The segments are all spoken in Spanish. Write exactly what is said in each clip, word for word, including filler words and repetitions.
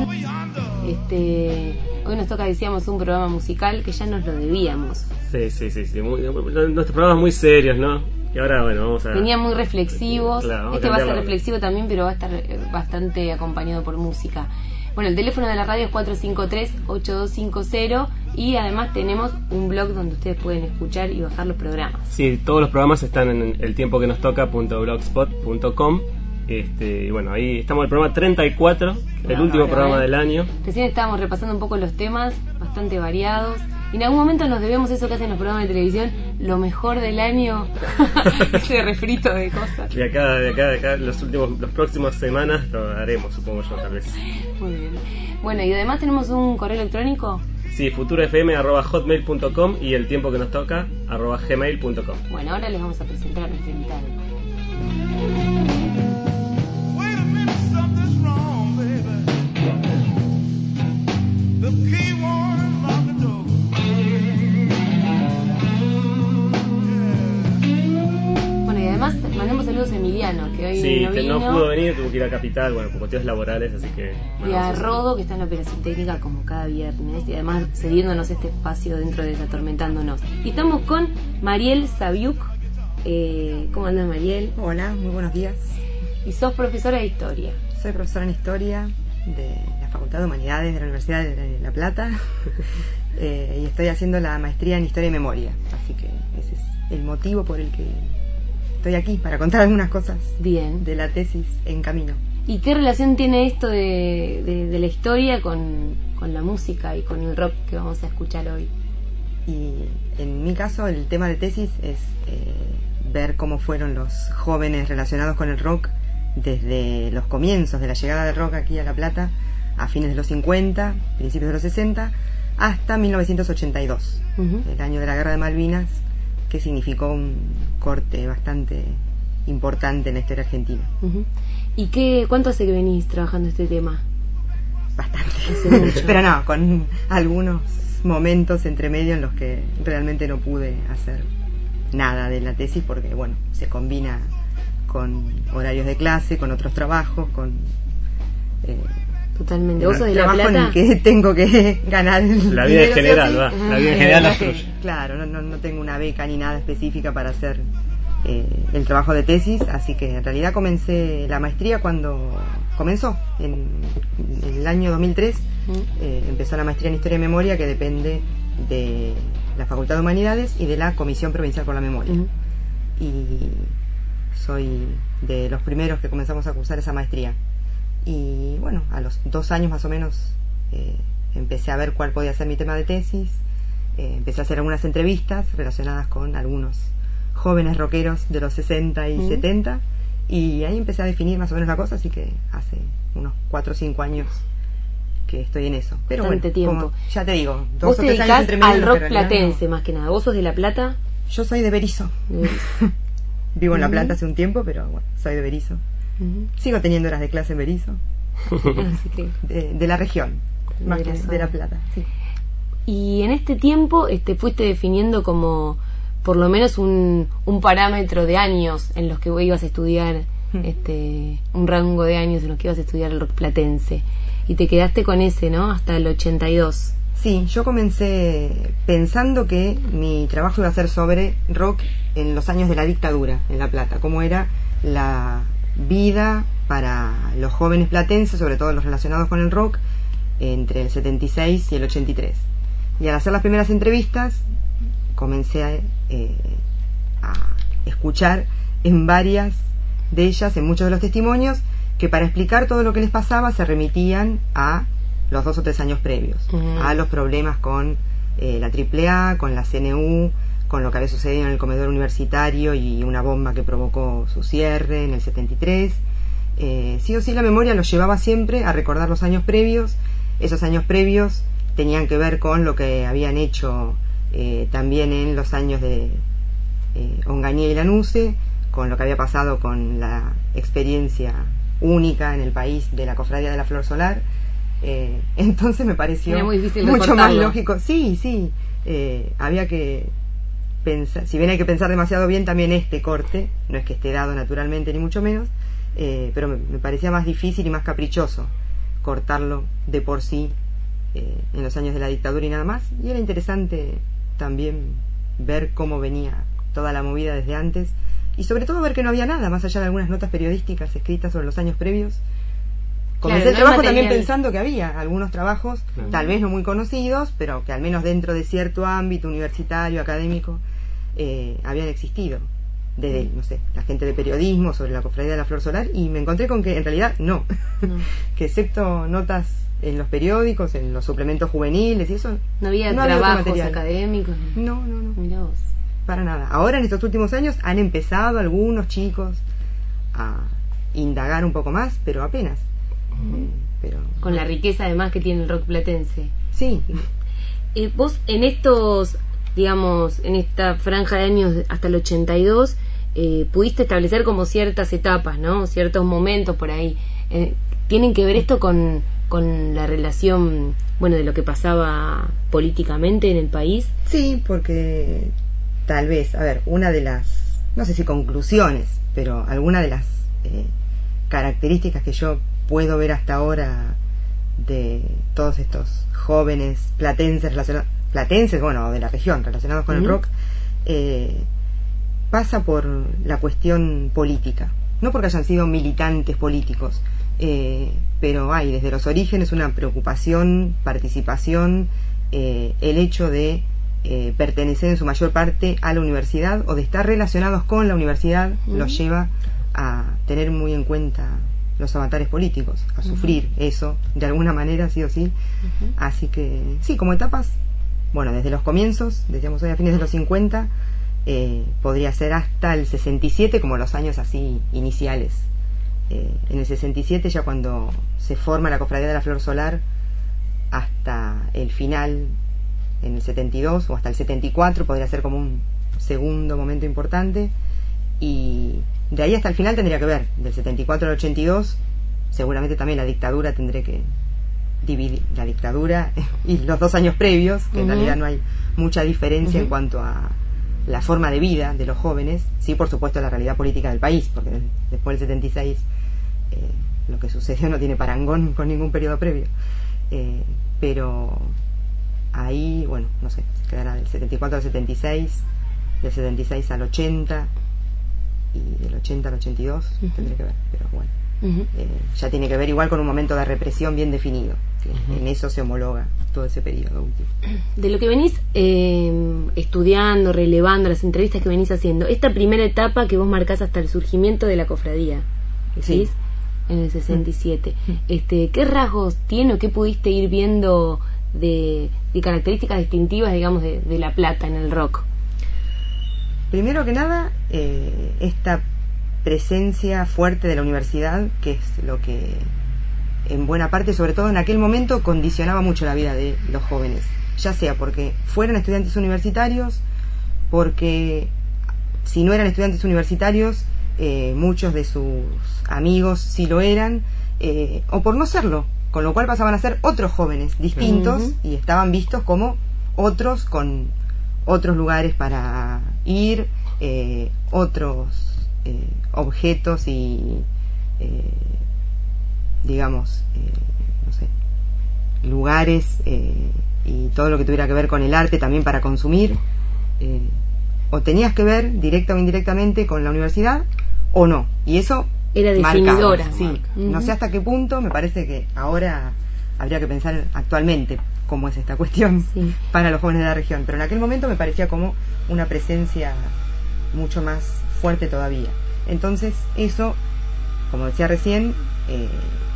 Este, hoy nos toca, decíamos, un programa musical que ya nos lo debíamos. Sí, sí, sí, sí. Muy, nuestros programas muy serios, ¿no? Y ahora, bueno, vamos a... Venían muy reflexivos. Claro, este va a ser reflexivo también, pero va a estar bastante acompañado por música. Bueno, el teléfono de la radio es cuatro cinco tres, ocho dos cinco cero y además tenemos un blog donde ustedes pueden escuchar y bajar los programas. Sí, todos los programas están en el tiempo que nos toca punto blogspot punto com. Este, y bueno, ahí estamos en el programa treinta y cuatro, el no, último no, programa no, del año. Recién estábamos repasando un poco los temas, bastante variados. Y en algún momento nos debemos eso que hacen los programas de televisión, lo mejor del año, ese refrito de cosas. De acá, de acá, de acá, los últimos, las próximas semanas lo haremos, supongo yo, tal vez. Muy bien. Bueno, y además tenemos un correo electrónico. Sí, futurofm arroba hotmail punto com y el tiempo que nos toca arroba gmail punto com. Bueno, ahora les vamos a presentar a nuestro invitado. Bueno, y además mandamos saludos a Emiliano, que hoy sí, no que vino. no pudo venir, tuvo que ir a Capital, bueno, por cuestiones laborales, así que... Bueno, y a Rodo, que está en la operación técnica como cada viernes, y además cediéndonos este espacio dentro de Desatormentándonos. Y estamos con Mariel Sabiuk. Eh, ¿Cómo andas, Mariel? Hola, muy buenos días. Y sos profesora de Historia. Soy profesora en Historia de la Facultad de Humanidades de la Universidad de La Plata eh, y estoy haciendo la maestría en Historia y Memoria, así que ese es el motivo por el que estoy aquí, para contar algunas cosas Bien. de la tesis en camino. ¿Y qué relación tiene esto de, de, de la historia con, con la música y con el rock que vamos a escuchar hoy? Y en mi caso el tema de tesis es eh, ver cómo fueron los jóvenes relacionados con el rock desde los comienzos de la llegada del rock aquí a La Plata, a fines de los cincuenta, principios de los sesenta, hasta mil novecientos ochenta y dos, uh-huh. el año de la Guerra de Malvinas, que significó un corte bastante importante en la historia argentina. Uh-huh. ¿Y qué, cuánto hace que venís trabajando este tema? Bastante, hace mucho. Pero no, con algunos momentos entre medio en los que realmente no pude hacer nada de la tesis porque, bueno, se combina con horarios de clase, con otros trabajos, con... Eh, Totalmente. ¿Vos sos de La Plata? Plata? En el que tengo que ganar el la vida en general, va. La vida en general la fluye. Claro, no, no, no tengo una beca ni nada específica para hacer eh, el trabajo de tesis, así que en realidad comencé la maestría cuando comenzó, en, en el año dos mil tres, uh-huh. eh, empezó la maestría en Historia y Memoria, que depende de la Facultad de Humanidades y de la Comisión Provincial por la Memoria. Uh-huh. Y soy de los primeros que comenzamos a cursar esa maestría. Y bueno, a los dos años más o menos eh, empecé a ver cuál podía ser mi tema de tesis, eh, empecé a hacer algunas entrevistas relacionadas con algunos jóvenes rockeros de los sesenta y mm. setenta, y ahí empecé a definir más o menos la cosa, así que hace unos cuatro o cinco años que estoy en eso. Pero bastante bueno, tiempo. Como ya te digo, dos vos o te tres años entre medio, al rock realidad, platense no. Más que nada. ¿Vos sos de La Plata? Yo soy de Berisso. De Berisso. Vivo en La Plata uh-huh. hace un tiempo, pero bueno, soy de Berisso. Uh-huh. Sigo teniendo horas de clase en Berisso. de, de la región, de más la que zona. De La Plata, sí. Y en este tiempo este, fuiste definiendo como por lo menos un, un parámetro de años en los que vos ibas a estudiar, uh-huh. este, un rango de años en los que ibas a estudiar el rock platense, y te quedaste con ese, ¿no? Hasta el ochenta y dos. Sí, yo comencé pensando que mi trabajo iba a ser sobre rock en los años de la dictadura en La Plata, cómo era la vida para los jóvenes platenses, sobre todo los relacionados con el rock, entre el setenta y seis y el ochenta y tres. Y al hacer las primeras entrevistas comencé a, eh, a escuchar en varias de ellas, en muchos de los testimonios, que para explicar todo lo que les pasaba se remitían a los dos o tres años previos, uh-huh. a los problemas con eh, la triple A, con la C N U, con lo que había sucedido en el comedor universitario y una bomba que provocó su cierre en el setenta y tres. Eh, sí o sí la memoria los llevaba siempre a recordar los años previos. Esos años previos tenían que ver con lo que habían hecho eh, también en los años de eh, Onganía y Lanuse, con lo que había pasado con la experiencia única en el país de la Cofradía de la Flor Solar. Eh, entonces me pareció mucho más lógico. Sí, sí, eh, había que pensar, si bien hay que pensar demasiado bien también este corte, no es que esté dado naturalmente ni mucho menos, eh, pero me, me parecía más difícil y más caprichoso cortarlo de por sí eh, en los años de la dictadura y nada más. Y era interesante también ver cómo venía toda la movida desde antes, y sobre todo ver que no había nada más allá de algunas notas periodísticas escritas sobre los años previos. Comencé Claro, el no trabajo material. también pensando que había algunos trabajos, Claro. tal vez no muy conocidos, pero que al menos dentro de cierto ámbito universitario, académico, eh, habían existido. De, no sé, la gente de periodismo sobre la Cofradía de la Flor Solar, y me encontré con que en realidad no, No. que excepto notas en los periódicos, en los suplementos juveniles y eso, No había no había otro trabajos material. académicos. No, no, no. Mirá vos. Para nada. Ahora en estos últimos años han empezado algunos chicos a indagar un poco más, pero apenas. Eh, pero Con la riqueza además que tiene el rock platense. sí, Eh, vos en estos, digamos, en esta franja de años hasta el ochenta y dos, eh, pudiste establecer como ciertas etapas, ¿no? Ciertos momentos por ahí. Eh, ¿Tienen que ver esto con, con la relación, bueno, de lo que pasaba políticamente en el país? sí, porque tal vez, a ver, una de las, no sé si conclusiones, pero alguna de las eh, características que yo puedo ver hasta ahora de todos estos jóvenes platenses relacionados, platenses, bueno, de la región, relacionados con Uh-huh. el rock, eh, pasa por la cuestión política. No porque hayan sido militantes políticos, eh, pero hay desde los orígenes una preocupación, participación, eh, el hecho de eh, pertenecer en su mayor parte a la universidad o de estar relacionados con la universidad, Uh-huh. los lleva a tener muy en cuenta los avatares políticos, a sufrir uh-huh. eso de alguna manera, sí o sí. Uh-huh. Así que sí, como etapas, bueno, desde los comienzos, decíamos hoy a fines de los cincuenta, eh, podría ser hasta el sesenta y siete, como los años así iniciales. Eh, en el sesenta y siete, ya cuando se forma la Cofradía de la Flor Solar, hasta el final en el setenta y dos o hasta el setenta y cuatro podría ser como un segundo momento importante, y de ahí hasta el final tendría que ver, del setenta y cuatro al ochenta y dos seguramente también la dictadura tendré que dividir, la dictadura y los dos años previos, que uh-huh. en realidad no hay mucha diferencia uh-huh. en cuanto a la forma de vida de los jóvenes, sí, por supuesto la realidad política del país, porque después del setenta y seis eh, lo que sucedió no tiene parangón con ningún periodo previo, eh, pero ahí, bueno, no sé, quedará del setenta y cuatro al setenta y seis, del setenta y seis al ochenta, y del ochenta al ochenta y dos uh-huh. tendré que ver, pero bueno, uh-huh. eh, ya tiene que ver igual con un momento de represión bien definido, que uh-huh. en eso se homologa todo ese periodo último. De lo que venís eh, estudiando, relevando, las entrevistas que venís haciendo, esta primera etapa que vos marcás hasta el surgimiento de la cofradía, ¿decís? Sí. En el sesenta y siete, uh-huh. este, ¿qué rasgos tiene o qué pudiste ir viendo de, de características distintivas, digamos, de, de La Plata en el rock? Primero que nada, eh, esta presencia fuerte de la universidad, que es lo que en buena parte, sobre todo en aquel momento, condicionaba mucho la vida de los jóvenes, ya sea porque fueran estudiantes universitarios, porque si no eran estudiantes universitarios, eh, muchos de sus amigos sí lo eran, eh, o por no serlo, con lo cual pasaban a ser otros jóvenes distintos uh-huh. y estaban vistos como otros con otros lugares para ir, eh, otros eh, objetos y eh, digamos eh, no sé, lugares eh, y todo lo que tuviera que ver con el arte también para consumir, eh, o tenías que ver directa o indirectamente con la universidad o no, y eso era definidora, sí, uh-huh. no sé hasta qué punto, me parece que ahora habría que pensar actualmente cómo es esta cuestión sí. para los jóvenes de la región, pero en aquel momento me parecía como una presencia mucho más fuerte todavía. Entonces eso, como decía recién, eh,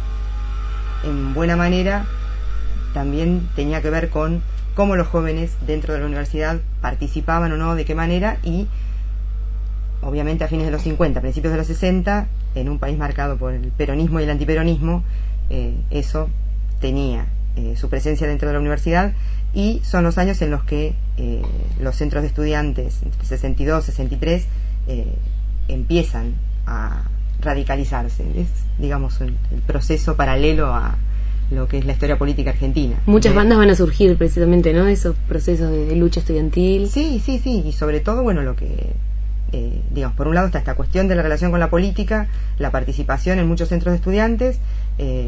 en buena manera también tenía que ver con cómo los jóvenes dentro de la universidad participaban o no, de qué manera, y obviamente a fines de los cincuenta, principios de los sesenta, en un país marcado por el peronismo y el antiperonismo, eh, eso tenía eh, su presencia dentro de la universidad, y son los años en los que eh, los centros de estudiantes, entre sesenta y dos y sesenta y tres, eh, empiezan a radicalizarse. Es, digamos, el, el proceso paralelo a lo que es la historia política argentina. Muchas de, bandas van a surgir precisamente, ¿no? Esos procesos de, de lucha estudiantil. Sí, sí, sí, y sobre todo, bueno, lo que eh, digamos, por un lado está esta cuestión de la relación con la política, la participación en muchos centros de estudiantes, eh,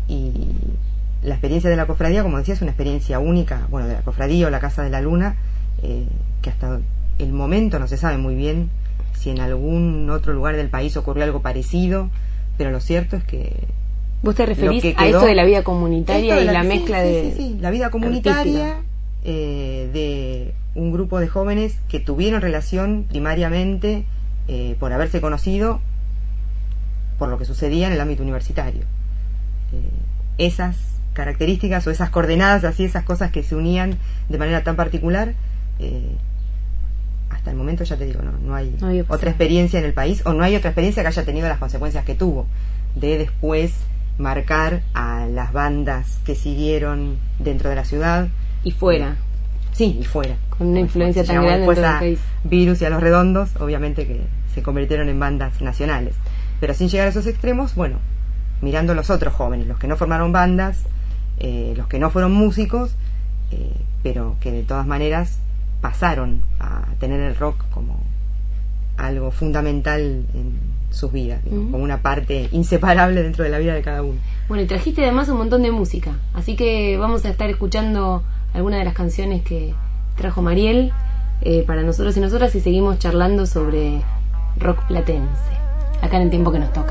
y la experiencia de la cofradía, como decía, es una experiencia única, bueno, de la cofradía o la Casa de la Luna, eh, que hasta el momento no se sabe muy bien si en algún otro lugar del país ocurrió algo parecido, pero lo cierto es que... ¿Vos te referís quedó, a esto de la vida comunitaria y la, la sí, mezcla sí, de... Sí, sí, la vida comunitaria eh, de un grupo de jóvenes que tuvieron relación primariamente eh, por haberse conocido por lo que sucedía en el ámbito universitario. Eh, esas características o esas coordenadas, así, esas cosas que se unían de manera tan particular, eh, hasta el momento, ya te digo, no, no hay, no hay otra experiencia en el país, o no hay otra experiencia que haya tenido las consecuencias que tuvo, de después marcar a las bandas que siguieron dentro de la ciudad y fuera. Sí, y fuera. Con una influencia tan grande después en todo a el país. Virus y a Los Redondos, obviamente que se convirtieron en bandas nacionales. Pero sin llegar a esos extremos, bueno, mirando a los otros jóvenes, los que no formaron bandas, eh, los que no fueron músicos, eh, pero que de todas maneras pasaron a tener el rock como algo fundamental en sus vidas, digo, uh-huh. como una parte inseparable dentro de la vida de cada uno. Bueno, y trajiste además un montón de música, así que vamos a estar escuchando algunas de las canciones que trajo Mariel eh, para nosotros y nosotras, y seguimos charlando sobre rock platense, acá en el tiempo que nos toca.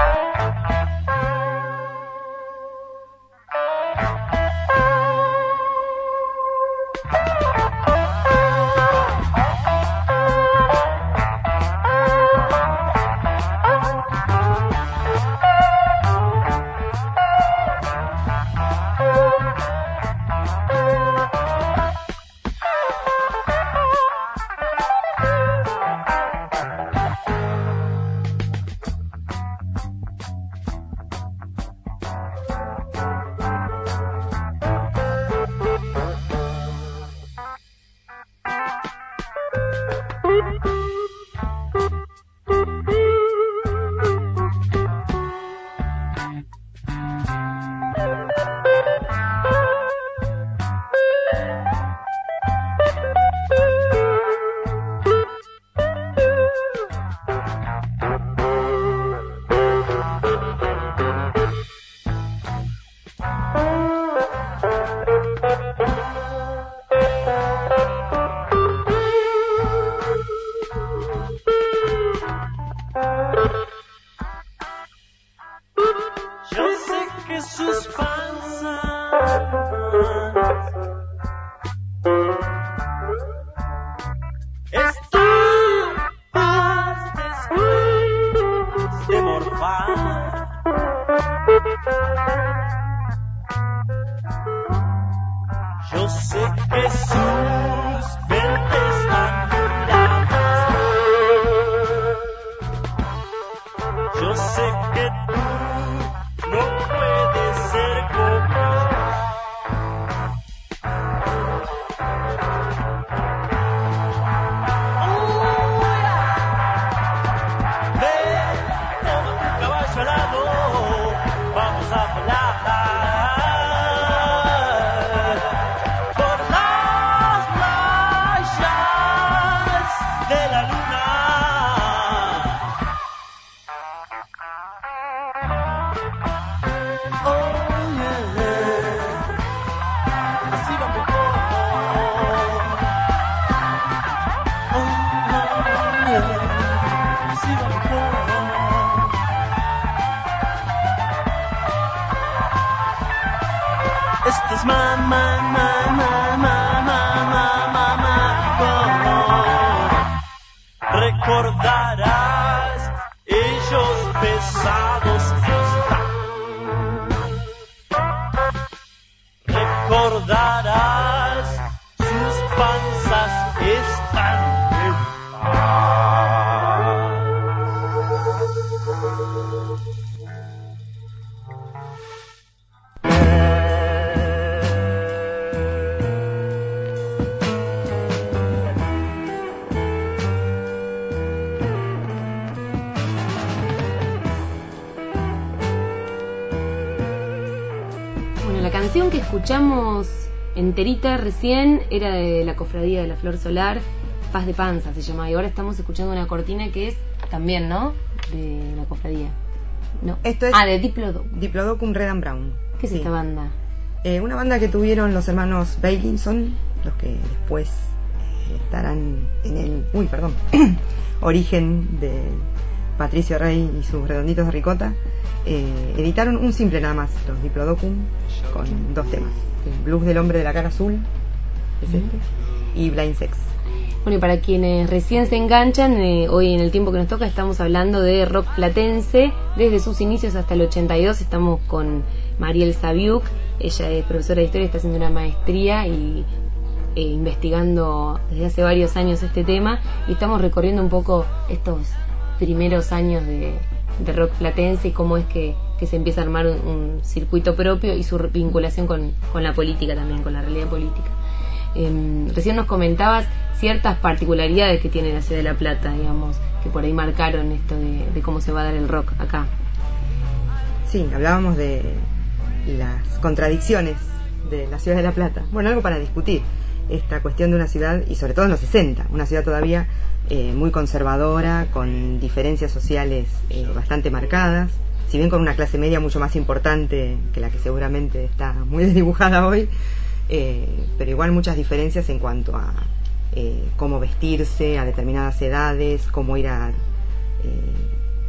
Que escuchamos enterita recién era de la Cofradía de la Flor Solar, Paz de Panza se llamaba, y ahora estamos escuchando una cortina que es también, ¿no?, de la cofradía. No. Esto es ah, de Diplodocus. Diplodocus Red and Brown. ¿Qué es Sí. esta banda? Eh, una banda que tuvieron los hermanos Bailinson, los que después eh, estarán en el... Uy, perdón. origen de Patricio Rey y sus redonditos de ricota. Eh, editaron un simple nada más, los Diplodocus, con dos temas. El Blues del hombre de la cara azul, es este, mm. y Blind Sex. Bueno, y para quienes recién se enganchan, eh, hoy en el tiempo que nos toca estamos hablando de rock platense. Desde sus inicios hasta el ochenta y dos estamos con Mariel Sabiuk. Ella es profesora de historia, está haciendo una maestría y eh, investigando desde hace varios años este tema. Y estamos recorriendo un poco estos primeros años de, de rock platense y cómo es que, que se empieza a armar un, un circuito propio y su vinculación con, con la política también, con la realidad política. Eh, recién nos comentabas ciertas particularidades que tiene la ciudad de La Plata, digamos, que por ahí marcaron esto de, de cómo se va a dar el rock acá. Sí, hablábamos de las contradicciones de la ciudad de La Plata. Bueno, algo para discutir, esta cuestión de una ciudad, y sobre todo en los sesenta, una ciudad todavía eh, muy conservadora, con diferencias sociales eh, bastante marcadas, si bien con una clase media mucho más importante que la que seguramente está muy desdibujada hoy, eh, pero igual muchas diferencias en cuanto a eh, cómo vestirse a determinadas edades, cómo ir a... Eh,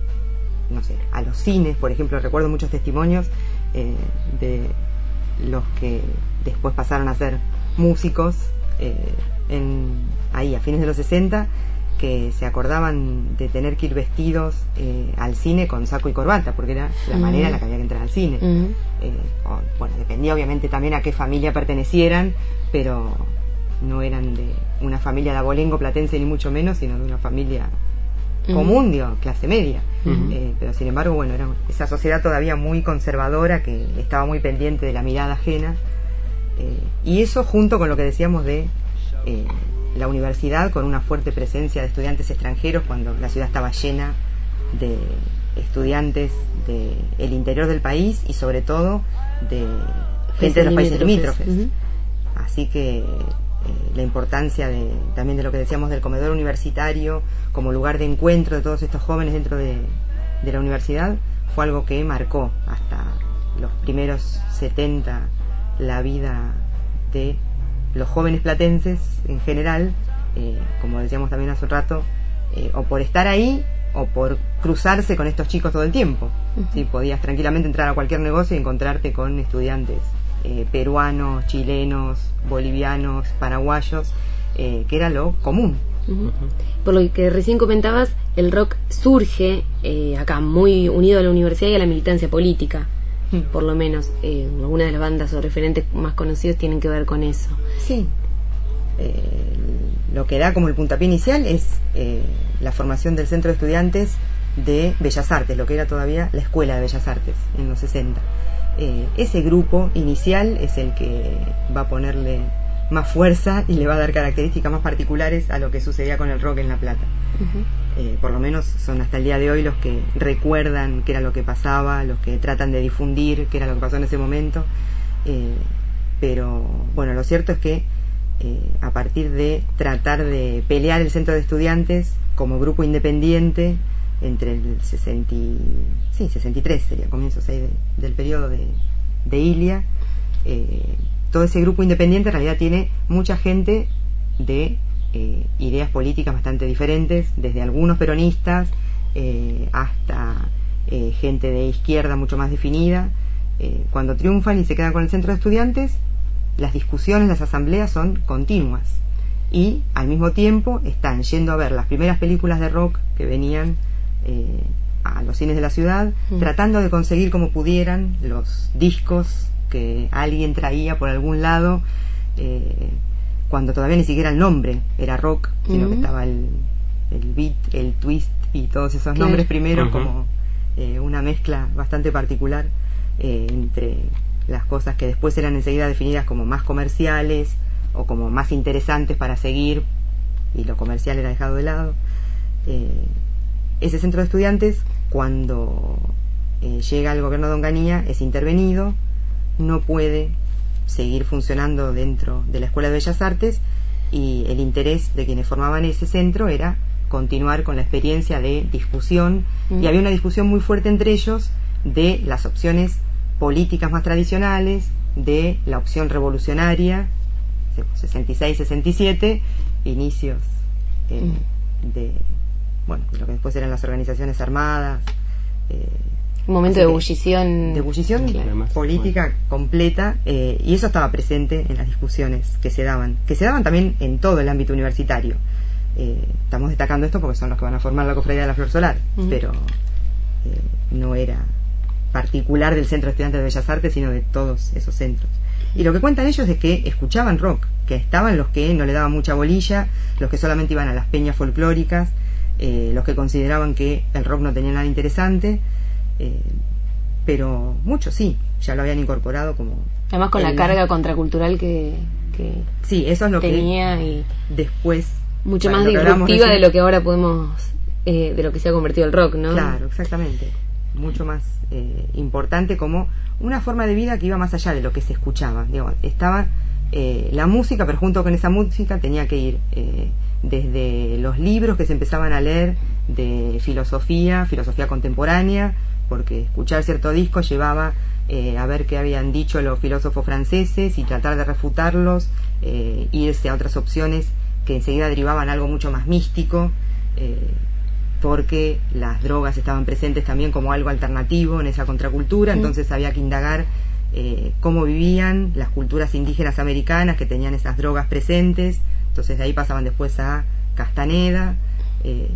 no sé, a los cines, por ejemplo. Recuerdo muchos testimonios eh, de los que después pasaron a ser músicos eh, en, ahí a fines de los sesenta, que se acordaban de tener que ir vestidos eh, al cine con saco y corbata, porque era la uh-huh. manera en la que había que entrar al cine. Uh-huh. eh, o, bueno, dependía obviamente también a qué familia pertenecieran, pero no eran de una familia de abolengo platense ni mucho menos, sino de una familia uh-huh. común, digo, clase media. Uh-huh. eh, pero sin embargo, bueno, era esa sociedad todavía muy conservadora que estaba muy pendiente de la mirada ajena, eh, y eso junto con lo que decíamos de eh, la universidad, con una fuerte presencia de estudiantes extranjeros cuando la ciudad estaba llena de estudiantes del interior del país y sobre todo de gente de los países limítrofes. Uh-huh. Así que eh, la importancia de, también de lo que decíamos del comedor universitario como lugar de encuentro de todos estos jóvenes dentro de, de la universidad fue algo que marcó hasta los primeros setenta la vida de los jóvenes platenses en general, eh, como decíamos también hace un rato, eh, o por estar ahí o por cruzarse con estos chicos todo el tiempo. Uh-huh. ¿Sí? Podías tranquilamente entrar a cualquier negocio y encontrarte con estudiantes eh, peruanos, chilenos, bolivianos, paraguayos, eh, que era lo común. Uh-huh. Por lo que recién comentabas, el rock surge eh, acá muy unido a la universidad y a la militancia política. Por lo menos eh, algunas de las bandas o referentes más conocidos tienen que ver con eso. Sí, eh, lo que da como el puntapié inicial es eh, la formación del Centro de Estudiantes de Bellas Artes, lo que era todavía la Escuela de Bellas Artes en los sesenta. Eh, ese grupo inicial es el que va a ponerle más fuerza y le va a dar características más particulares a lo que sucedía con el rock en La Plata. Uh-huh. Eh, por lo menos son hasta el día de hoy los que recuerdan qué era lo que pasaba, los que tratan de difundir qué era lo que pasó en ese momento. Eh, pero bueno, lo cierto es que eh, a partir de tratar de pelear el Centro de Estudiantes como grupo independiente entre el sesenta, sí, sesenta y tres sería comienzos ahí de, del periodo de, de Ilia, eh, todo ese grupo independiente en realidad tiene mucha gente de eh, ideas políticas bastante diferentes, desde algunos peronistas eh, hasta eh, gente de izquierda mucho más definida. Eh, cuando triunfan y se quedan con el Centro de Estudiantes, las discusiones, las asambleas son continuas y al mismo tiempo están yendo a ver las primeras películas de rock que venían eh, a los cines de la ciudad, mm. tratando de conseguir como pudieran los discos que alguien traía por algún lado, eh, cuando todavía ni siquiera el nombre era rock, sino mm. que estaba el, el beat, el twist y todos esos nombres okay. primero, uh-huh. como eh, una mezcla bastante particular eh, entre las cosas que después eran enseguida definidas como más comerciales o como más interesantes para seguir, y lo comercial era dejado de lado. Eh, ese Centro de Estudiantes, cuando eh, llega el gobierno de Onganía, es intervenido, no puede seguir funcionando dentro de la Escuela de Bellas Artes, y el interés de quienes formaban ese centro era continuar con la experiencia de discusión, mm. y había una discusión muy fuerte entre ellos de las opciones políticas más tradicionales, de la opción revolucionaria, sesenta y seis sesenta y siete, inicios eh, mm. de, bueno, de lo que después eran las organizaciones armadas. Eh, un momento de ebullición de ebullición claro. política bueno. completa, eh, y eso estaba presente en las discusiones que se daban que se daban también en todo el ámbito universitario. Eh, estamos destacando esto porque son los que van a formar la Cofradía de la Flor Solar, uh-huh. pero eh, no era particular del Centro de Estudiantes de Bellas Artes, sino de todos esos centros. Y lo que cuentan ellos es que escuchaban rock, que estaban los que no le daban mucha bolilla, los que solamente iban a las peñas folclóricas, eh, los que consideraban que el rock no tenía nada interesante, eh, pero muchos sí, ya lo habían incorporado como... Además con el, la carga contracultural que, que sí, eso es lo tenía que y después... Mucho bueno, más disruptiva de lo que ahora podemos... Eh, de lo que se ha convertido el rock, ¿no? Claro, exactamente. Mucho más eh, importante, como una forma de vida que iba más allá de lo que se escuchaba. Digo, estaba eh, la música, pero junto con esa música tenía que ir eh, desde los libros que se empezaban a leer de filosofía, filosofía contemporánea, porque escuchar cierto disco llevaba eh, a ver qué habían dicho los filósofos franceses y tratar de refutarlos, eh, irse a otras opciones que enseguida derivaban algo mucho más místico, eh, porque las drogas estaban presentes también como algo alternativo en esa contracultura, entonces había que indagar eh, cómo vivían las culturas indígenas americanas que tenían esas drogas presentes. Entonces de ahí pasaban después a Castaneda. Eh,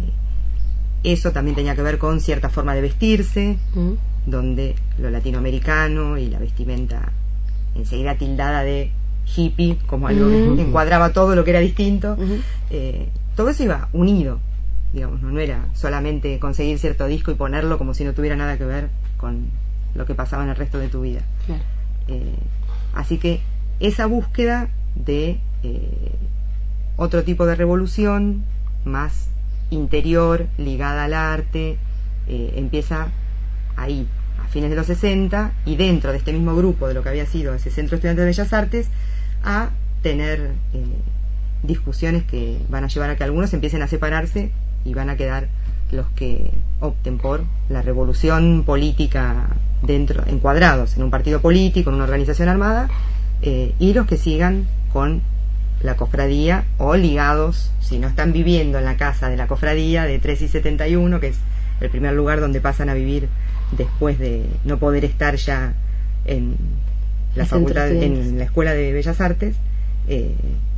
eso también tenía que ver con cierta forma de vestirse, mm. donde lo latinoamericano y la vestimenta enseguida tildada de hippie, como algo mm. que encuadraba todo lo que era distinto. Mm. Eh, todo eso iba unido. Digamos, no, no era solamente conseguir cierto disco y ponerlo como si no tuviera nada que ver con lo que pasaba en el resto de tu vida. Claro. Eh, así que esa búsqueda de eh, otro tipo de revolución más interior, ligada al arte, eh, empieza ahí, a fines de los sesenta, y dentro de este mismo grupo de lo que había sido ese Centro de Estudiantes de Bellas Artes, a tener eh, discusiones que van a llevar a que algunos empiecen a separarse y van a quedar los que opten por la revolución política dentro, encuadrados en un partido político, en una organización armada, eh, y los que sigan con la cofradía o ligados, si no están viviendo en la casa de la cofradía de tres y setenta y uno, que es el primer lugar donde pasan a vivir después de no poder estar ya en la facultad, en la Escuela de Bellas Artes, eh,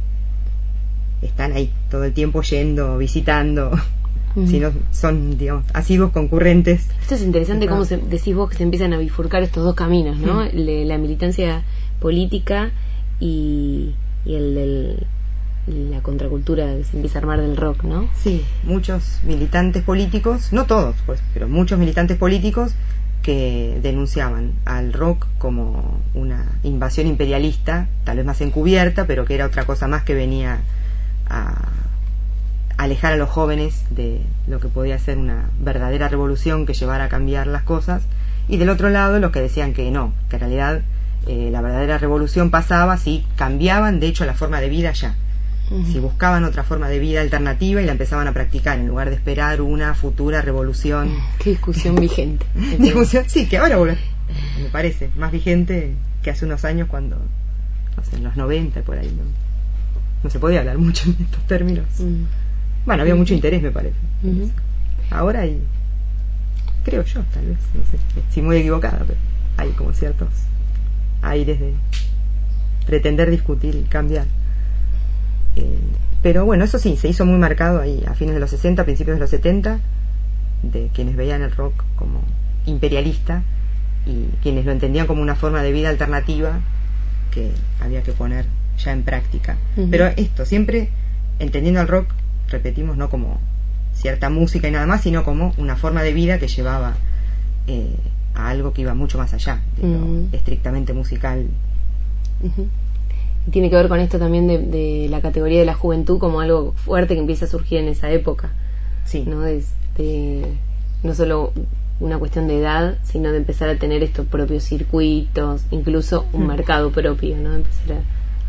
están ahí todo el tiempo yendo, visitando, uh-huh. si no son, digamos, asiduos concurrentes. Esto es interesante cómo se, decís vos que se empiezan a bifurcar estos dos caminos, ¿no? Uh-huh. Le, la militancia política y, y el, el la contracultura que se empieza a armar del rock, ¿no? Sí, muchos militantes políticos, no todos, pues, pero muchos militantes políticos que denunciaban al rock como una invasión imperialista, tal vez más encubierta, pero que era otra cosa más que venía a alejar a los jóvenes de lo que podía ser una verdadera revolución que llevara a cambiar las cosas, y del otro lado los que decían que no, que en realidad eh, la verdadera revolución pasaba si cambiaban de hecho la forma de vida ya, uh-huh. si buscaban otra forma de vida alternativa y la empezaban a practicar en lugar de esperar una futura revolución. Qué discusión vigente. Discusión, sí, que ahora me parece más vigente que hace unos años cuando, no sé, en los noventa por ahí, ¿no? No se podía hablar mucho en estos términos. Mm. Bueno, había mucho interés, me parece. Mm-hmm. Ahora hay, creo yo, tal vez, no sé, estoy muy equivocada, pero hay como ciertos aires de pretender discutir y cambiar. Eh, pero bueno, eso sí, se hizo muy marcado ahí a fines de los sesenta, principios de los setenta, de quienes veían el rock como imperialista y quienes lo entendían como una forma de vida alternativa que había que poner ya en práctica. Uh-huh. Pero esto, siempre entendiendo al rock, repetimos, no como cierta música y nada más, sino como una forma de vida que llevaba eh, a algo que iba mucho más allá de uh-huh. lo estrictamente musical. Uh-huh. Y tiene que ver con esto también de, de la categoría de la juventud como algo fuerte que empieza a surgir en esa época. Sí. No, de, de, no solo una cuestión de edad, sino de empezar a tener estos propios circuitos, incluso un uh-huh. mercado propio, ¿no? Empezar a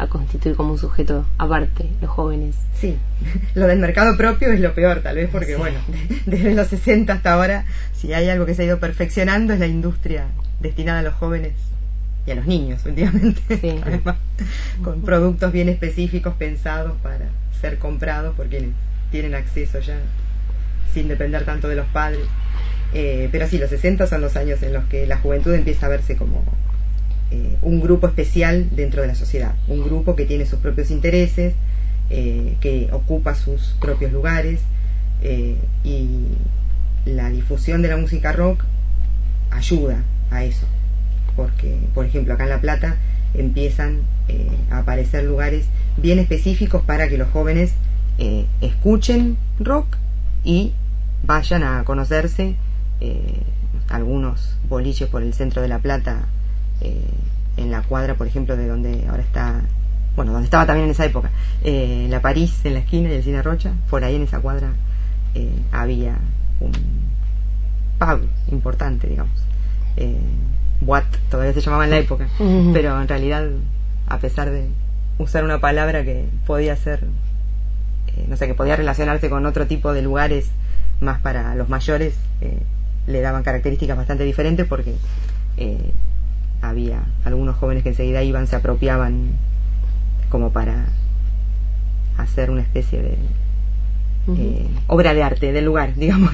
a constituir como un sujeto aparte, los jóvenes. Sí, lo del mercado propio es lo peor tal vez porque sí. Bueno, desde los sesenta hasta ahora, si hay algo que se ha ido perfeccionando es la industria destinada a los jóvenes y a los niños últimamente, sí. Además, con productos bien específicos pensados para ser comprados por quienes tienen acceso ya sin depender tanto de los padres. Eh, pero sí, los sesenta son los años en los que la juventud empieza a verse como eh, un grupo especial dentro de la sociedad, un grupo que tiene sus propios intereses, eh, que ocupa sus propios lugares, eh, y la difusión de la música rock ayuda a eso, porque por ejemplo acá en La Plata empiezan eh, a aparecer lugares bien específicos para que los jóvenes eh, escuchen rock y vayan a conocerse. Eh, algunos boliches por el centro de La Plata, eh, en la cuadra, por ejemplo, de donde ahora está, bueno, donde estaba también en esa época, eh, la París en la esquina y el Cine Rocha, por ahí en esa cuadra eh, había un pub importante, digamos. Eh, What todavía se llamaba en la época, uh-huh. Pero en realidad, a pesar de usar una palabra que podía ser, eh, no sé, que podía relacionarse con otro tipo de lugares más para los mayores, eh, le daban características bastante diferentes porque eh, había algunos jóvenes que enseguida iban, se apropiaban como para hacer una especie de uh-huh. eh, obra de arte del lugar, digamos,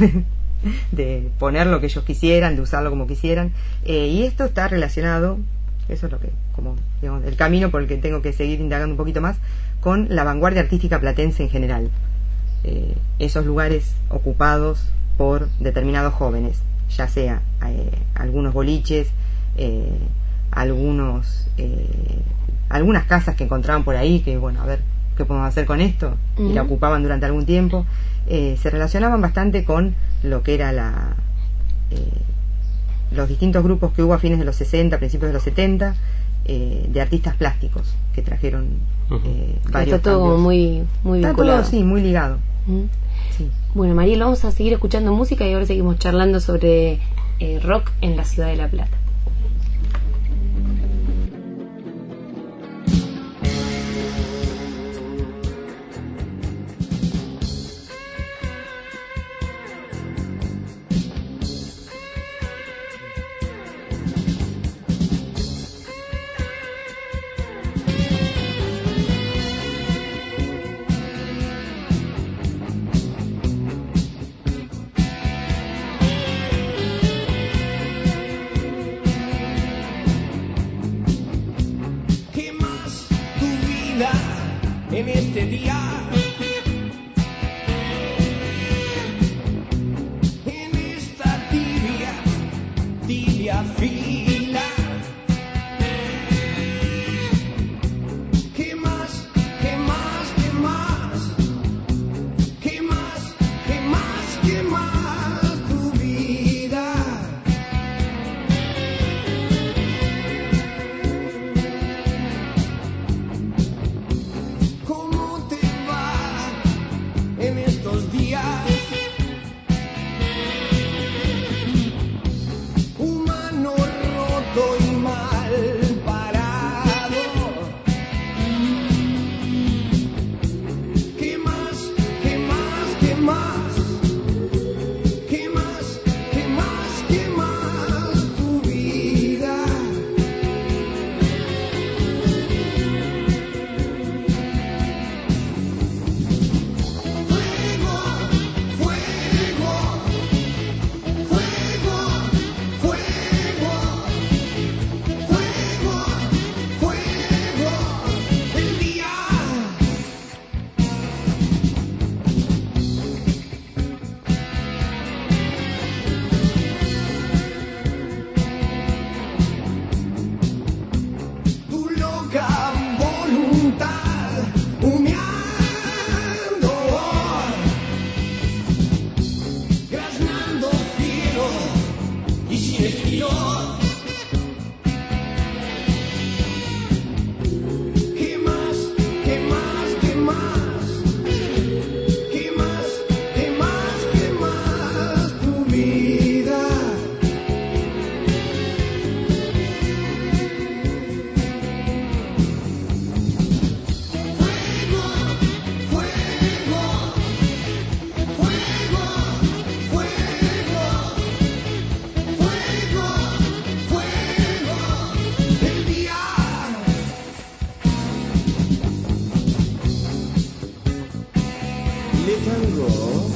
de poner lo que ellos quisieran, de usarlo como quisieran, eh, y esto está relacionado, eso es lo que, como digamos, el camino por el que tengo que seguir indagando un poquito más, con la vanguardia artística platense en general. Eh, esos lugares ocupados por determinados jóvenes, ya sea eh, algunos boliches, eh, algunos eh, algunas casas que encontraban por ahí, que bueno, a ver qué podemos hacer con esto, uh-huh. Y la ocupaban durante algún tiempo, eh, se relacionaban bastante con lo que era la eh, los distintos grupos que hubo a fines de los sesenta, principios de los setenta, eh, de artistas plásticos que trajeron eh, varios está todo cambios. muy muy está vinculado. todo, sí, muy ligado. Uh-huh. Sí. Bueno, Mariel, vamos a seguir escuchando música y ahora seguimos charlando sobre eh, rock en la ciudad de La Plata. En este día, en esta tibia, tibia fila, ¿qué más, qué más, qué más, qué más, qué más, qué más tu vida? ¿Cómo te va? tango.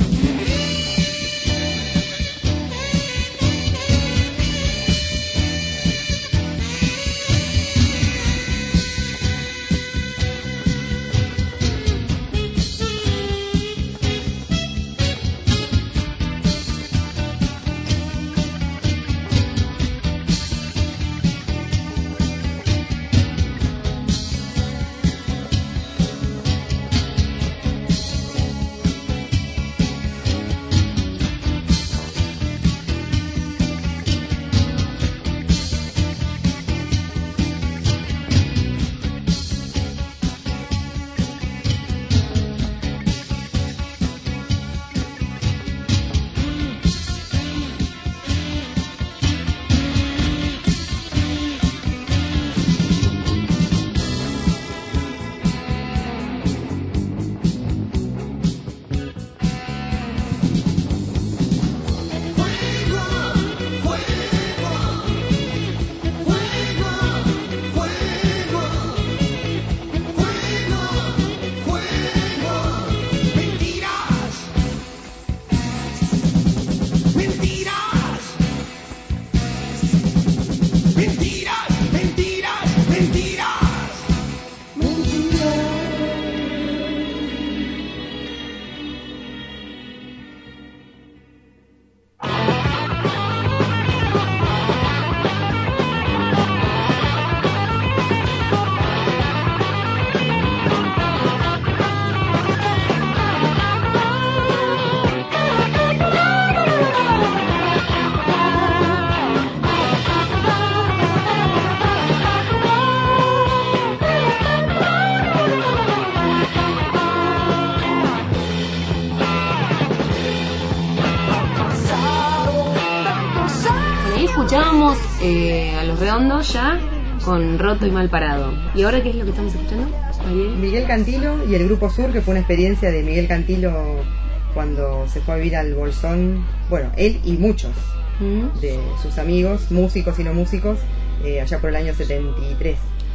Escuchábamos eh, a Los Redondos ya con Roto y Mal Parado. ¿Y ahora qué es lo que estamos escuchando, Ariel? Miguel Cantilo y el Grupo Sur, que fue una experiencia de Miguel Cantilo cuando se fue a vivir al Bolsón. Bueno, él y muchos ¿Mm? de sus amigos, músicos y no músicos, eh, allá por el año setenta y tres.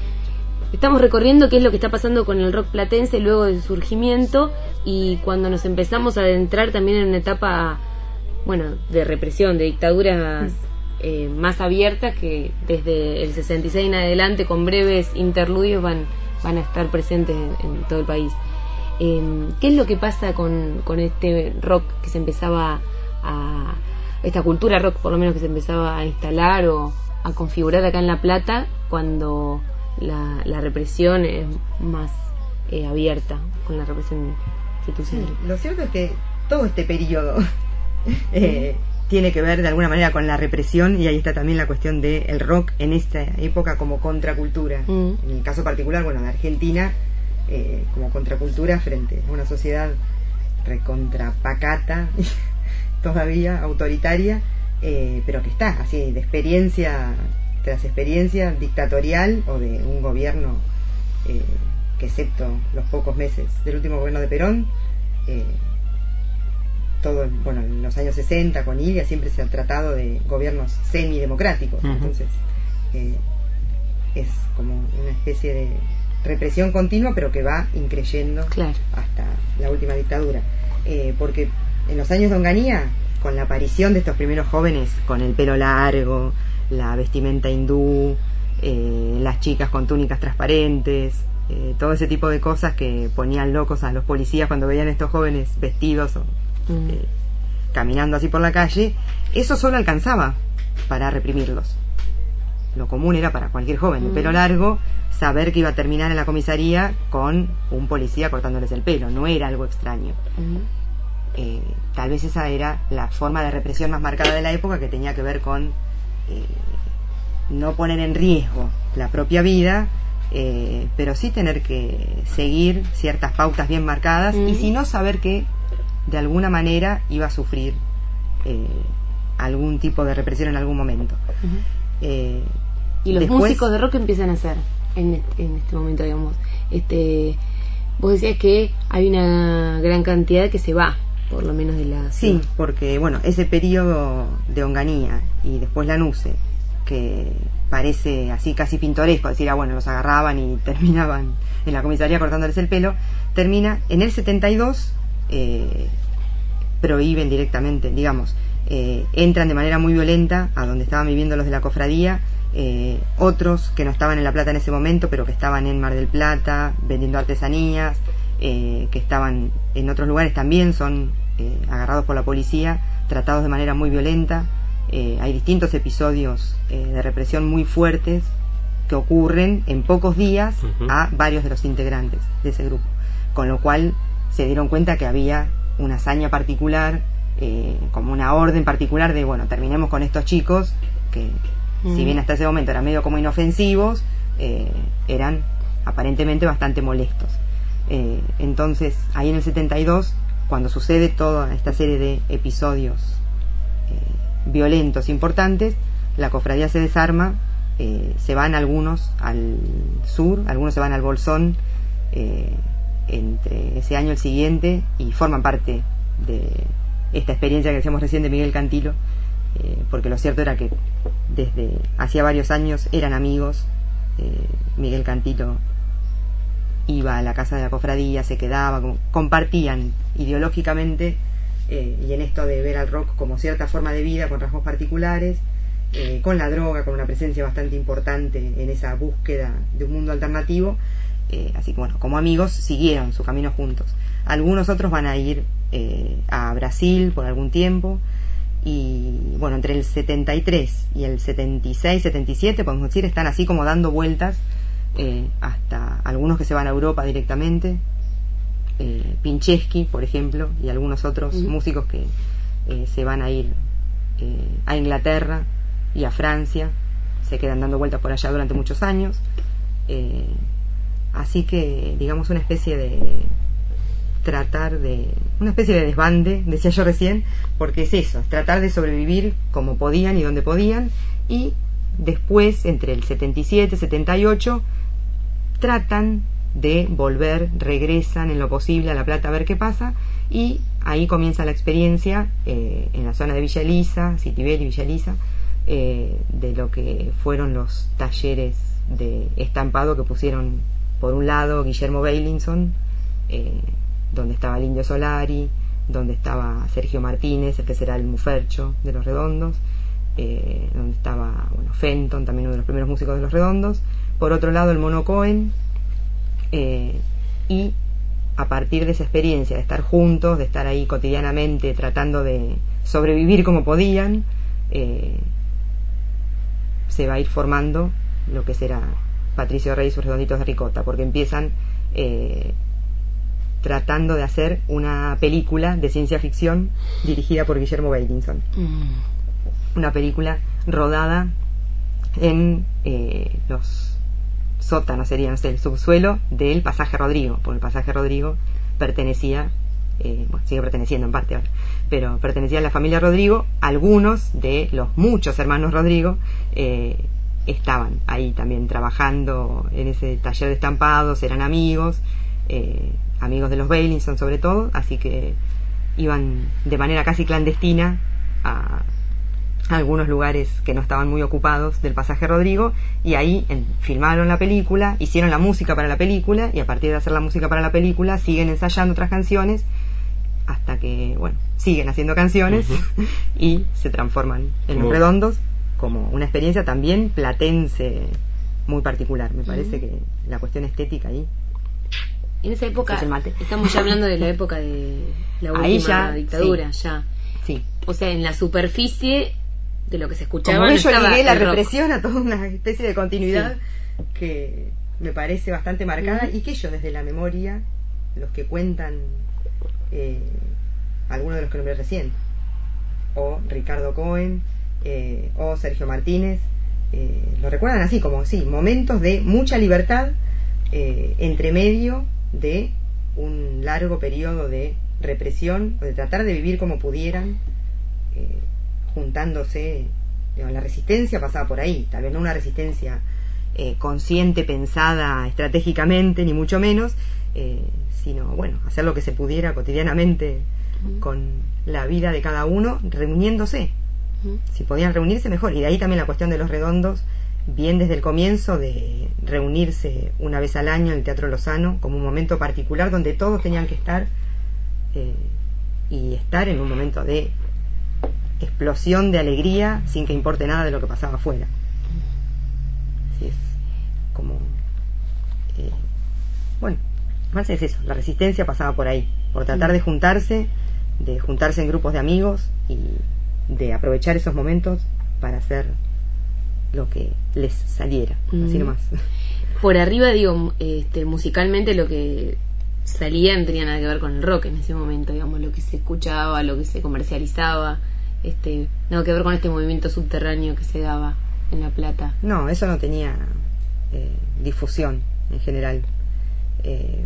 Estamos recorriendo qué es lo que está pasando con el rock platense luego del surgimiento, y cuando nos empezamos a adentrar también en una etapa, bueno, de represión, de dictaduras eh, más abiertas, que desde el sesenta y seis en adelante, con breves interludios, van, van a estar presentes en, en todo el país. Eh, ¿Qué es lo que pasa con, con este rock que se empezaba a... esta cultura rock, por lo menos, que se empezaba a instalar o a configurar acá en La Plata, cuando la, la represión es más eh, abierta, con la represión institucional? Sí, lo cierto es que todo este periodo eh, tiene que ver de alguna manera con la represión, y ahí está también la cuestión del rock en esta época como contracultura. Mm. En el caso particular, bueno, de Argentina, eh, como contracultura frente a una sociedad recontrapacata, todavía autoritaria, eh, pero que está así de experiencia tras experiencia dictatorial, o de un gobierno eh, que, excepto los pocos meses del último gobierno de Perón, eh, todo, bueno, en los años sesenta con Ilia siempre se ha tratado de gobiernos semidemocráticos. Uh-huh. Entonces eh, es como una especie de represión continua, pero que va increyendo, claro, hasta la última dictadura, eh, porque en los años de Onganía, con la aparición de estos primeros jóvenes con el pelo largo, la vestimenta hindú, eh, las chicas con túnicas transparentes, eh, todo ese tipo de cosas que ponían locos a los policías cuando veían a estos jóvenes vestidos o mm. eh, caminando así por la calle, eso solo alcanzaba para reprimirlos. Lo común era para cualquier joven de mm. pelo largo saber que iba a terminar en la comisaría con un policía cortándoles el pelo, no era algo extraño. Mm. Eh, tal vez esa era la forma de represión más marcada de la época, que tenía que ver con eh, no poner en riesgo la propia vida, eh, pero sí tener que seguir ciertas pautas bien marcadas, mm. y si no, saber que de alguna manera iba a sufrir eh, algún tipo de represión en algún momento. Uh-huh. eh, y los después, músicos de rock, ¿qué empiezan a hacer en este, en este momento, digamos? Este, vos decías que hay una gran cantidad que se va, por lo menos de la... Sí, porque bueno, ese periodo de Onganía y después Lanuse, que parece así casi pintoresco, decir, ah, bueno, los agarraban y terminaban en la comisaría cortándoles el pelo, termina en el setenta y dos eh, prohíben directamente, digamos, eh, entran de manera muy violenta a donde estaban viviendo los de la cofradía. Eh, otros que no estaban en La Plata en ese momento, pero que estaban en Mar del Plata vendiendo artesanías, eh, que estaban en otros lugares también, son eh, agarrados por la policía, tratados de manera muy violenta. Eh, hay distintos episodios eh, de represión muy fuertes que ocurren en pocos días uh-huh. a varios de los integrantes de ese grupo, con lo cual se dieron cuenta que había una hazaña particular, eh, como una orden particular de, bueno, terminemos con estos chicos que uh-huh. si bien hasta ese momento eran medio como inofensivos, eh, eran aparentemente bastante molestos. Eh, entonces ahí en el setenta y dos, cuando sucede toda esta serie de episodios eh, violentos importantes, la cofradía se desarma. Eh, se van algunos al sur, algunos se van al Bolsón eh, entre ese año y el siguiente, y forman parte de esta experiencia que decíamos recién de Miguel Cantilo, eh, porque lo cierto era que desde hacía varios años eran amigos. eh, Miguel Cantilo iba a la casa de la cofradía, se quedaba, como, compartían ideológicamente eh, y en esto de ver al rock como cierta forma de vida con rasgos particulares. Eh, con la droga, con una presencia bastante importante en esa búsqueda de un mundo alternativo, eh, así que bueno, como amigos siguieron su camino juntos. Algunos otros van a ir eh, a Brasil por algún tiempo, y bueno, entre el setenta y tres y el setenta y seis, setenta y siete, podemos decir, están así como dando vueltas, eh, hasta algunos que se van a Europa directamente, eh, Pinchesky, por ejemplo, y algunos otros uh-huh. músicos que eh, se van a ir eh, a Inglaterra y a Francia, se quedan dando vueltas por allá durante muchos años. Eh, así que, digamos, una especie de tratar de... una especie de desbande, decía yo recién, porque es eso, es tratar de sobrevivir como podían y donde podían, y después, entre el setenta y siete, setenta y ocho, tratan de volver, regresan en lo posible a La Plata a ver qué pasa, y ahí comienza la experiencia eh, en la zona de Villa Elisa, Citibel y Villa Elisa, Eh, de lo que fueron los talleres de estampado que pusieron, por un lado, Guillermo Beilinson, eh, donde estaba el Indio Solari, donde estaba Sergio Martínez, el que será el Mufercho de Los Redondos, eh, donde estaba, bueno, Fenton, también uno de los primeros músicos de Los Redondos, por otro lado el Mono Cohen, eh, y a partir de esa experiencia de estar juntos, de estar ahí cotidianamente tratando de sobrevivir como podían, eh, se va a ir formando lo que será Patricio Rey y sus Redonditos de Ricota, porque empiezan eh, tratando de hacer una película de ciencia ficción dirigida por Guillermo Beilinson. Mm. Una película rodada en eh, los sótanos, sería, no sé, el subsuelo del Pasaje Rodrigo, porque el Pasaje Rodrigo pertenecía, eh, bueno, sigue perteneciendo en parte ahora, pero pertenecía a la familia Rodrigo. Algunos de los muchos hermanos Rodrigo eh, estaban ahí también trabajando en ese taller de estampados, eran amigos, eh, amigos de los Beilinson sobre todo, así que iban de manera casi clandestina a, a algunos lugares que no estaban muy ocupados del Pasaje Rodrigo, y ahí en, filmaron la película, hicieron la música para la película, y a partir de hacer la música para la película siguen ensayando otras canciones hasta que, bueno, siguen haciendo canciones uh-huh. y se transforman en Los Redondos, como una experiencia también platense muy particular. Me parece uh-huh. que la cuestión estética ahí. En esa época, estamos ya hablando de la época de la última ahí ya, dictadura, sí. ya. Sí. O sea, en la superficie de lo que se escuchaba. Como no yo estaba ligué la el rock. represión a toda una especie de continuidad sí. que me parece bastante marcada uh-huh. y que ellos desde la memoria, los que cuentan eh, algunos de los que nombré recién, o Ricardo Cohen, eh, o Sergio Martínez, eh, lo recuerdan así como, sí, momentos de mucha libertad eh, entre medio de un largo periodo de represión, o de tratar de vivir como pudieran, eh, juntándose, digamos, la resistencia pasaba por ahí, tal vez no una resistencia eh, consciente, pensada estratégicamente, ni mucho menos, eh, sino, bueno, hacer lo que se pudiera cotidianamente uh-huh. con la vida de cada uno, reuniéndose. Uh-huh. Si podían reunirse, mejor. Y de ahí también la cuestión de Los Redondos, bien desde el comienzo, de reunirse una vez al año en el Teatro Lozano, como un momento particular donde todos tenían que estar eh, y estar en un momento de explosión de alegría sin que importe nada de lo que pasaba afuera. Así es como eh, bueno, más es eso, la resistencia pasaba por ahí, por tratar de juntarse, de juntarse en grupos de amigos y de aprovechar esos momentos para hacer lo que les saliera, mm. así nomás. Por arriba, digo, este, musicalmente lo que salía no tenía nada que ver con el rock en ese momento, digamos, lo que se escuchaba, lo que se comercializaba, este, nada que ver con este movimiento subterráneo que se daba en La Plata. No, eso no tenía eh, difusión en general. Eh,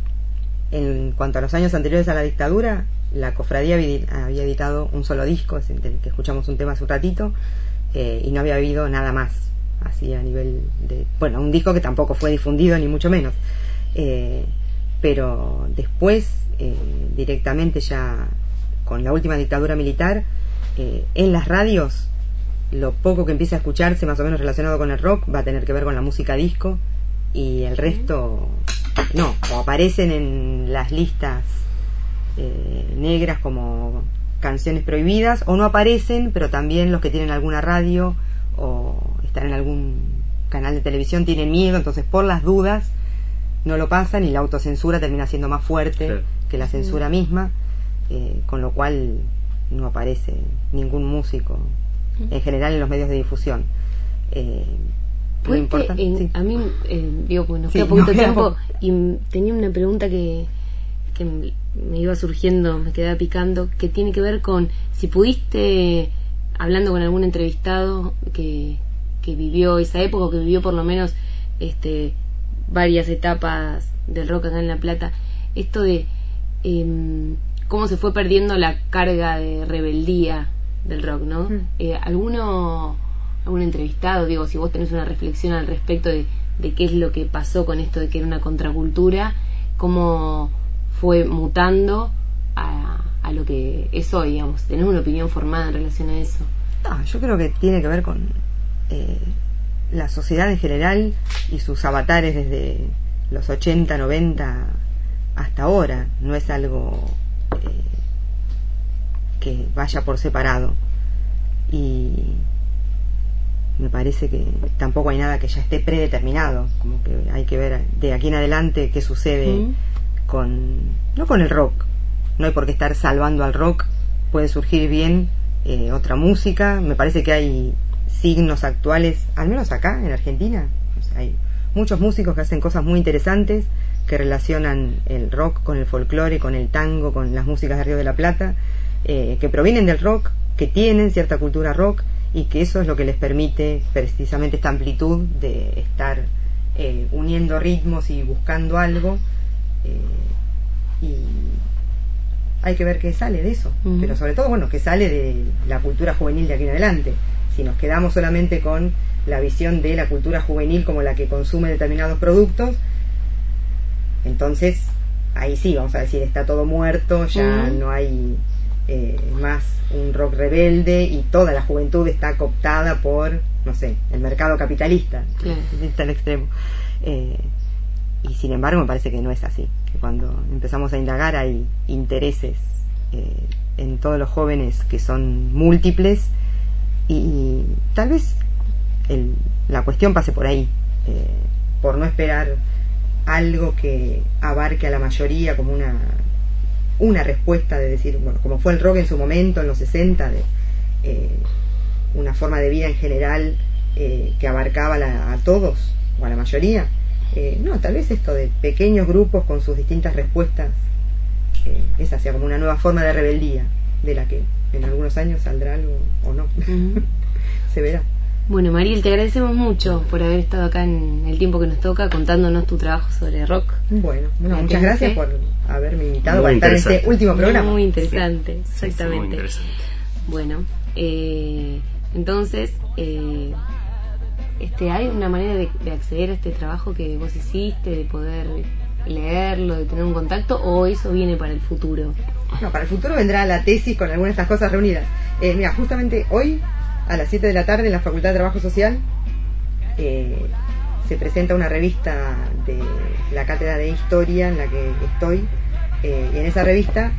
en cuanto a los años anteriores a la dictadura, la cofradía había editado un solo disco, es del que escuchamos un tema hace un ratito, eh, y no había habido nada más, así a nivel de... Bueno, un disco que tampoco fue difundido, ni mucho menos. Eh, pero después, eh, directamente ya con la última dictadura militar, eh, en las radios, lo poco que empieza a escucharse más o menos relacionado con el rock va a tener que ver con la música disco, y el resto no, o aparecen en las listas eh, negras como canciones prohibidas, o no aparecen, pero también los que tienen alguna radio o están en algún canal de televisión tienen miedo, entonces por las dudas no lo pasan, y la autocensura termina siendo más fuerte sí. que la censura misma, eh, con lo cual no aparece ningún músico en general en los medios de difusión. eh, Lo importante, en, sí. A mí, eh, digo, porque nos queda sí, poquito no, tiempo, y tenía una pregunta que, que me iba surgiendo, me quedaba picando, que tiene que ver con si pudiste, hablando con algún entrevistado que, que vivió esa época, o que vivió por lo menos este, varias etapas del rock acá en La Plata, esto de eh, cómo se fue perdiendo la carga de rebeldía del rock, ¿no? Mm. Eh, ¿Alguno... algún entrevistado, digo, si vos tenés una reflexión al respecto de, de qué es lo que pasó con esto de que era una contracultura, cómo fue mutando a, a lo que es hoy, digamos, ¿tenés una opinión formada en relación a eso? No, yo creo que tiene que ver con eh, la sociedad en general y sus avatares desde los ochenta, noventa hasta ahora. No es algo eh, que vaya por separado, y me parece que tampoco hay nada que ya esté predeterminado, como que hay que ver de aquí en adelante qué sucede mm. con, no con el rock, no hay por qué estar salvando al rock, puede surgir bien eh, otra música. Me parece que hay signos actuales, al menos acá en Argentina, o sea, hay muchos músicos que hacen cosas muy interesantes, que relacionan el rock con el folclore, con el tango, con las músicas de Río de la Plata, eh, que provienen del rock, que tienen cierta cultura rock, y que eso es lo que les permite precisamente esta amplitud de estar eh, uniendo ritmos y buscando algo, eh, y hay que ver qué sale de eso, uh-huh. pero sobre todo, bueno, qué sale de la cultura juvenil de aquí en adelante. Si nos quedamos solamente con la visión de la cultura juvenil como la que consume determinados productos, entonces ahí sí vamos a decir está todo muerto, ya uh-huh. no hay eh, más un rock rebelde, y toda la juventud está cooptada por, no sé, el mercado capitalista, claro. Está al extremo. Eh, y sin embargo me parece que no es así, que cuando empezamos a indagar hay intereses eh, en todos los jóvenes que son múltiples, y, y tal vez el, la cuestión pase por ahí, eh, por no esperar algo que abarque a la mayoría como una una respuesta de decir, bueno, como fue el rock en su momento en los sesenta, de eh, una forma de vida en general eh, que abarcaba la, a todos o a la mayoría. Eh, no, tal vez esto de pequeños grupos con sus distintas respuestas, eh, esa sea como una nueva forma de rebeldía, de la que en algunos años saldrá algo o no. Uh-huh. Se verá. Bueno, Mariel, te agradecemos mucho por haber estado acá en el tiempo que nos toca contándonos tu trabajo sobre rock. Bueno, bueno muchas gracias por haberme invitado para estar en este último programa. Muy interesante, sí, exactamente. Sí, muy interesante. Bueno, eh, entonces, eh, este, ¿hay una manera de, de acceder a este trabajo que vos hiciste, de poder leerlo, de tener un contacto, o eso viene para el futuro? No, para el futuro vendrá la tesis con algunas de estas cosas reunidas. Eh, mira, justamente hoy a las siete de la tarde en la Facultad de Trabajo Social eh, se presenta una revista de la cátedra de Historia en la que estoy, eh, y en esa revista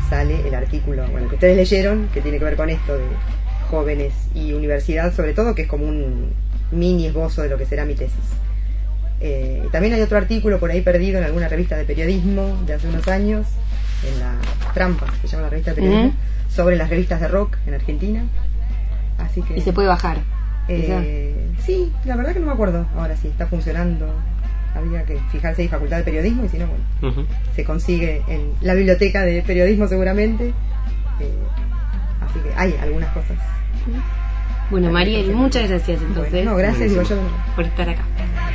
sale el artículo, bueno, que ustedes leyeron, que tiene que ver con esto de jóvenes y universidad, sobre todo, que es como un mini esbozo de lo que será mi tesis. Eh, también hay otro artículo por ahí perdido en alguna revista de periodismo de hace unos años, en la Trampa, que se llama la revista de periodismo, uh-huh. sobre las revistas de rock en Argentina. Así que, y se puede bajar. Eh, sí, la verdad que no me acuerdo ahora si está funcionando. Habría que fijarse en Facultad de Periodismo, y si no, bueno, uh-huh. se consigue en la biblioteca de periodismo seguramente. Eh, así que hay algunas cosas. Bueno, Mariel, muchas gracias entonces. Bueno, no, gracias digo yo por estar acá.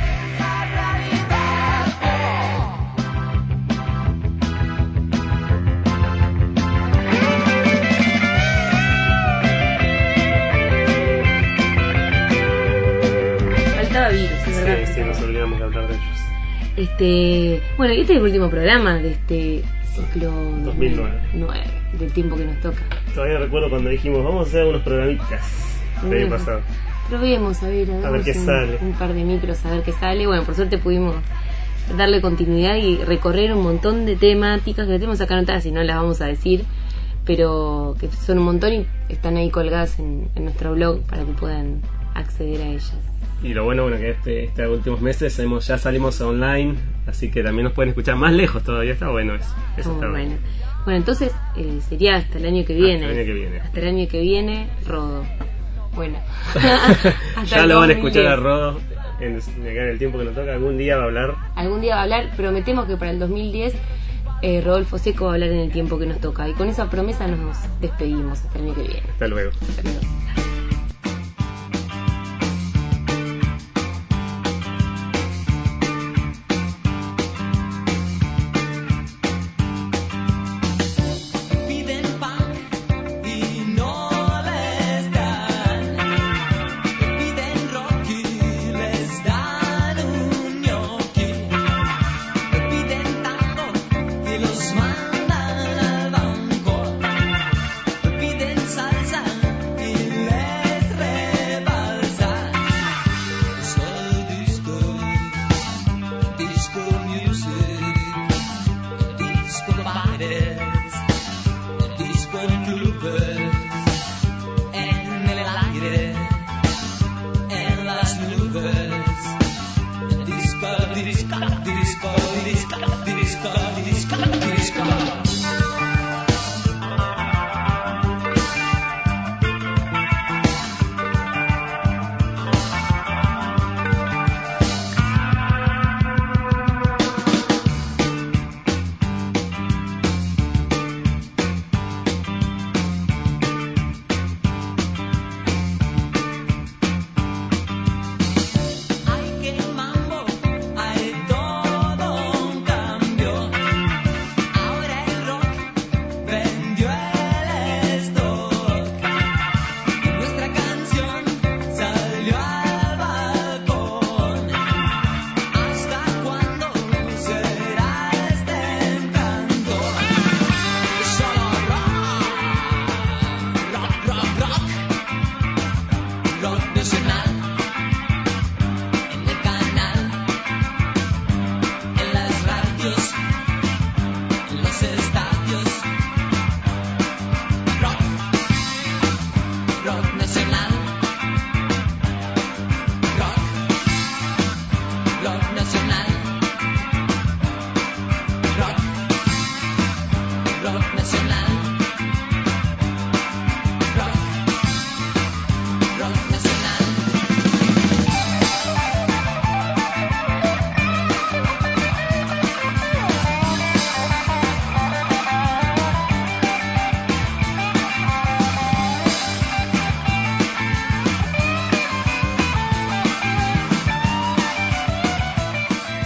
Faltaba virus, es verdad. Sí, sí, nos olvidamos de hablar de ellos. Este, bueno, y este es el último programa de este ciclo dos mil nueve, del tiempo que nos toca. Todavía recuerdo cuando dijimos, vamos a hacer unos programitas el año pasado. Probemos, a ver, a ver qué un, sale. Un par de micros, a ver qué sale. Bueno, por suerte pudimos darle continuidad y recorrer un montón de temáticas que le tenemos acá anotadas y no las vamos a decir, pero que son un montón y están ahí colgadas en, en nuestro blog para que puedan acceder a ellas. Y lo bueno, bueno que este, este últimos meses hemos, ya salimos online, así que también nos pueden escuchar más lejos todavía. Está bueno eso. Eso oh, está bueno. bueno. Bueno, entonces eh, sería hasta el año que viene. Hasta el año que viene. Hasta el año que viene, Rodo. Bueno. Ya lo van a escuchar a Rodo en, en el tiempo que nos toca. Algún día va a hablar. Algún día va a hablar. Prometemos que para el dos mil diez eh, Rodolfo Seco va a hablar en el tiempo que nos toca. Y con esa promesa nos despedimos hasta el año que viene. Hasta luego. Hasta luego.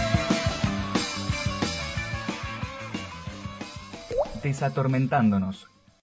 Desatormentándonos,